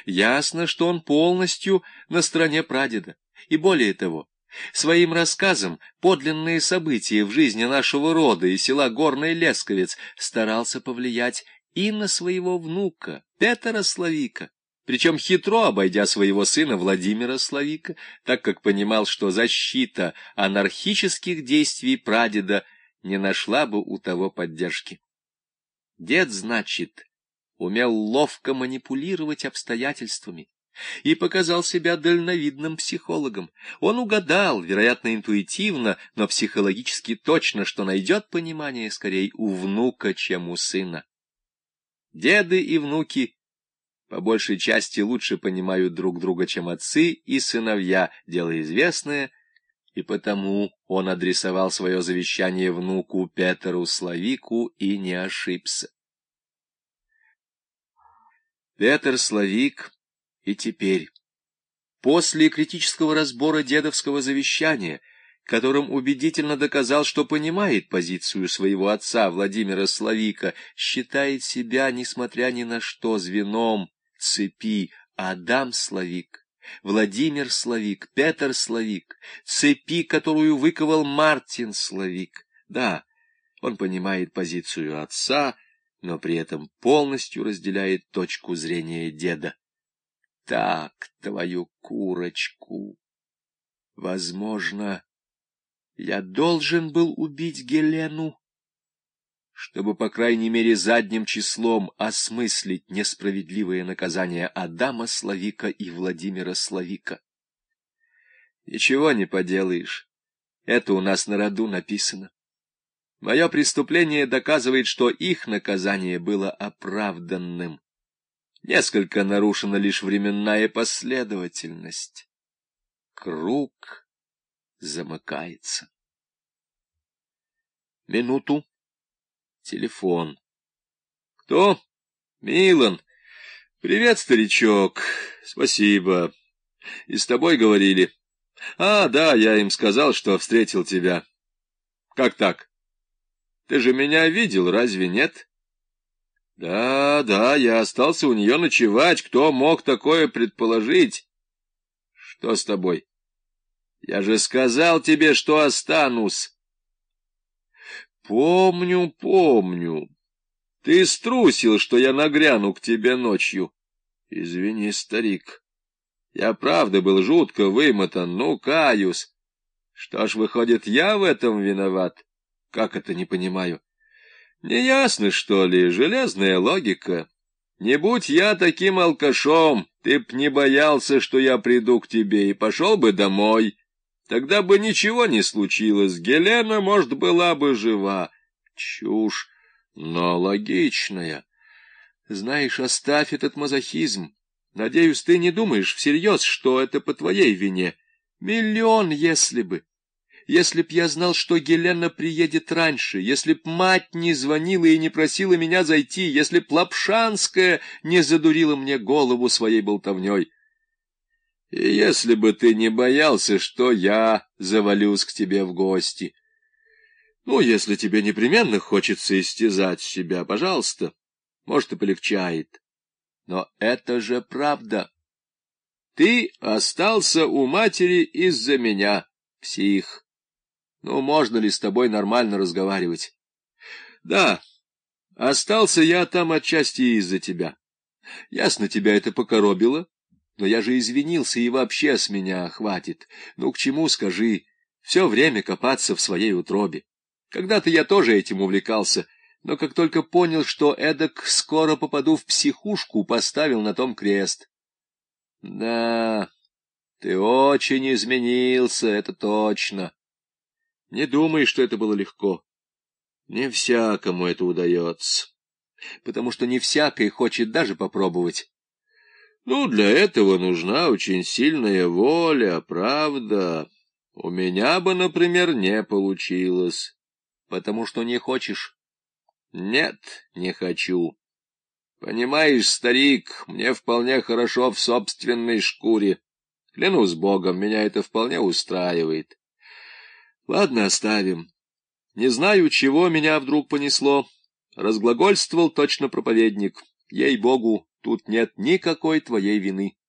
Ясно, что он полностью на стороне прадеда. И более того, своим рассказом подлинные события в жизни нашего рода и села Горный Лесковец старался повлиять и на своего внука Петра Славика, причем хитро обойдя своего сына Владимира Славика, так как понимал, что защита анархических действий прадеда не нашла бы у того поддержки. Дед, значит, умел ловко манипулировать обстоятельствами и показал себя дальновидным психологом. Он угадал, вероятно, интуитивно, но психологически точно, что найдет понимание скорее у внука, чем у сына. Деды и внуки по большей части лучше понимают друг друга, чем отцы и сыновья, дело известное, и потому он адресовал свое завещание внуку Петру Славику и не ошибся. Петр Славик и теперь, после критического разбора дедовского завещания, которым убедительно доказал, что понимает позицию своего отца Владимира Славика, считает себя, несмотря ни на что, звеном цепи Адам Славик, Владимир Славик, Петр Славик, цепи, которую выковал Мартин Славик. Да, он понимает позицию отца, но при этом полностью разделяет точку зрения деда. Так, твою курочку. Возможно, я должен был убить Гелену, чтобы, по крайней мере, задним числом осмыслить несправедливое наказание Адама Славика и Владимира Славика. Ничего не поделаешь, это у нас на роду написано. Мое преступление доказывает, что их наказание было оправданным. Несколько нарушена лишь временная последовательность. Круг замыкается. Минуту. Телефон. Кто? Милан. Привет, старичок. Спасибо. И с тобой говорили. А, да, я им сказал, что встретил тебя. Как так? Ты же меня видел, разве нет? Да, я остался у нее ночевать. Кто мог такое предположить? Что с тобой? Я же сказал тебе, что останусь. Помню. Ты струсил, что я нагряну к тебе ночью. Извини, старик. Я правда был жутко вымотан, ну, каюсь. Что ж, выходит, я в этом виноват? Как это, не понимаю? Неясно, что ли, железная логика. Не будь я таким алкашом, ты б не боялся, что я приду к тебе, и пошел бы домой. Тогда бы ничего не случилось, Гелена, может, была бы жива. Чушь, но логичная. Знаешь, оставь этот мазохизм. Надеюсь, ты не думаешь всерьез, что это по твоей вине. Миллион, если бы. Если б я знал, что Гелена приедет раньше, если б мать не звонила и не просила меня зайти, если б Лапшанская не задурила мне голову своей болтовней. И если бы ты не боялся, что я завалюсь к тебе в гости. Ну, если тебе непременно хочется истязать себя, пожалуйста, может, и полегчает. Но это же правда. Ты остался у матери из-за меня, псих. Ну, можно ли с тобой нормально разговаривать? Да, остался я там отчасти из-за тебя. Ясно, тебя это покоробило, но я же извинился, и вообще с меня хватит. Ну, к чему, скажи, все время копаться в своей утробе. Когда-то я тоже этим увлекался, но как только понял, что эдак скоро попаду в психушку, поставил на том крест. Да, ты очень изменился, это точно. Не думай, что это было легко. Не всякому это удается, потому что не всякий хочет даже попробовать. Ну, для этого нужна очень сильная воля, правда. У меня бы, например, не получилось. Потому что не хочешь? Нет, не хочу. Понимаешь, старик, мне вполне хорошо в собственной шкуре. Клянусь Богом, меня это вполне устраивает. Ладно, оставим. Не знаю, чего меня вдруг понесло. Разглагольствовал точно проповедник. Ей-богу, Тут нет никакой твоей вины.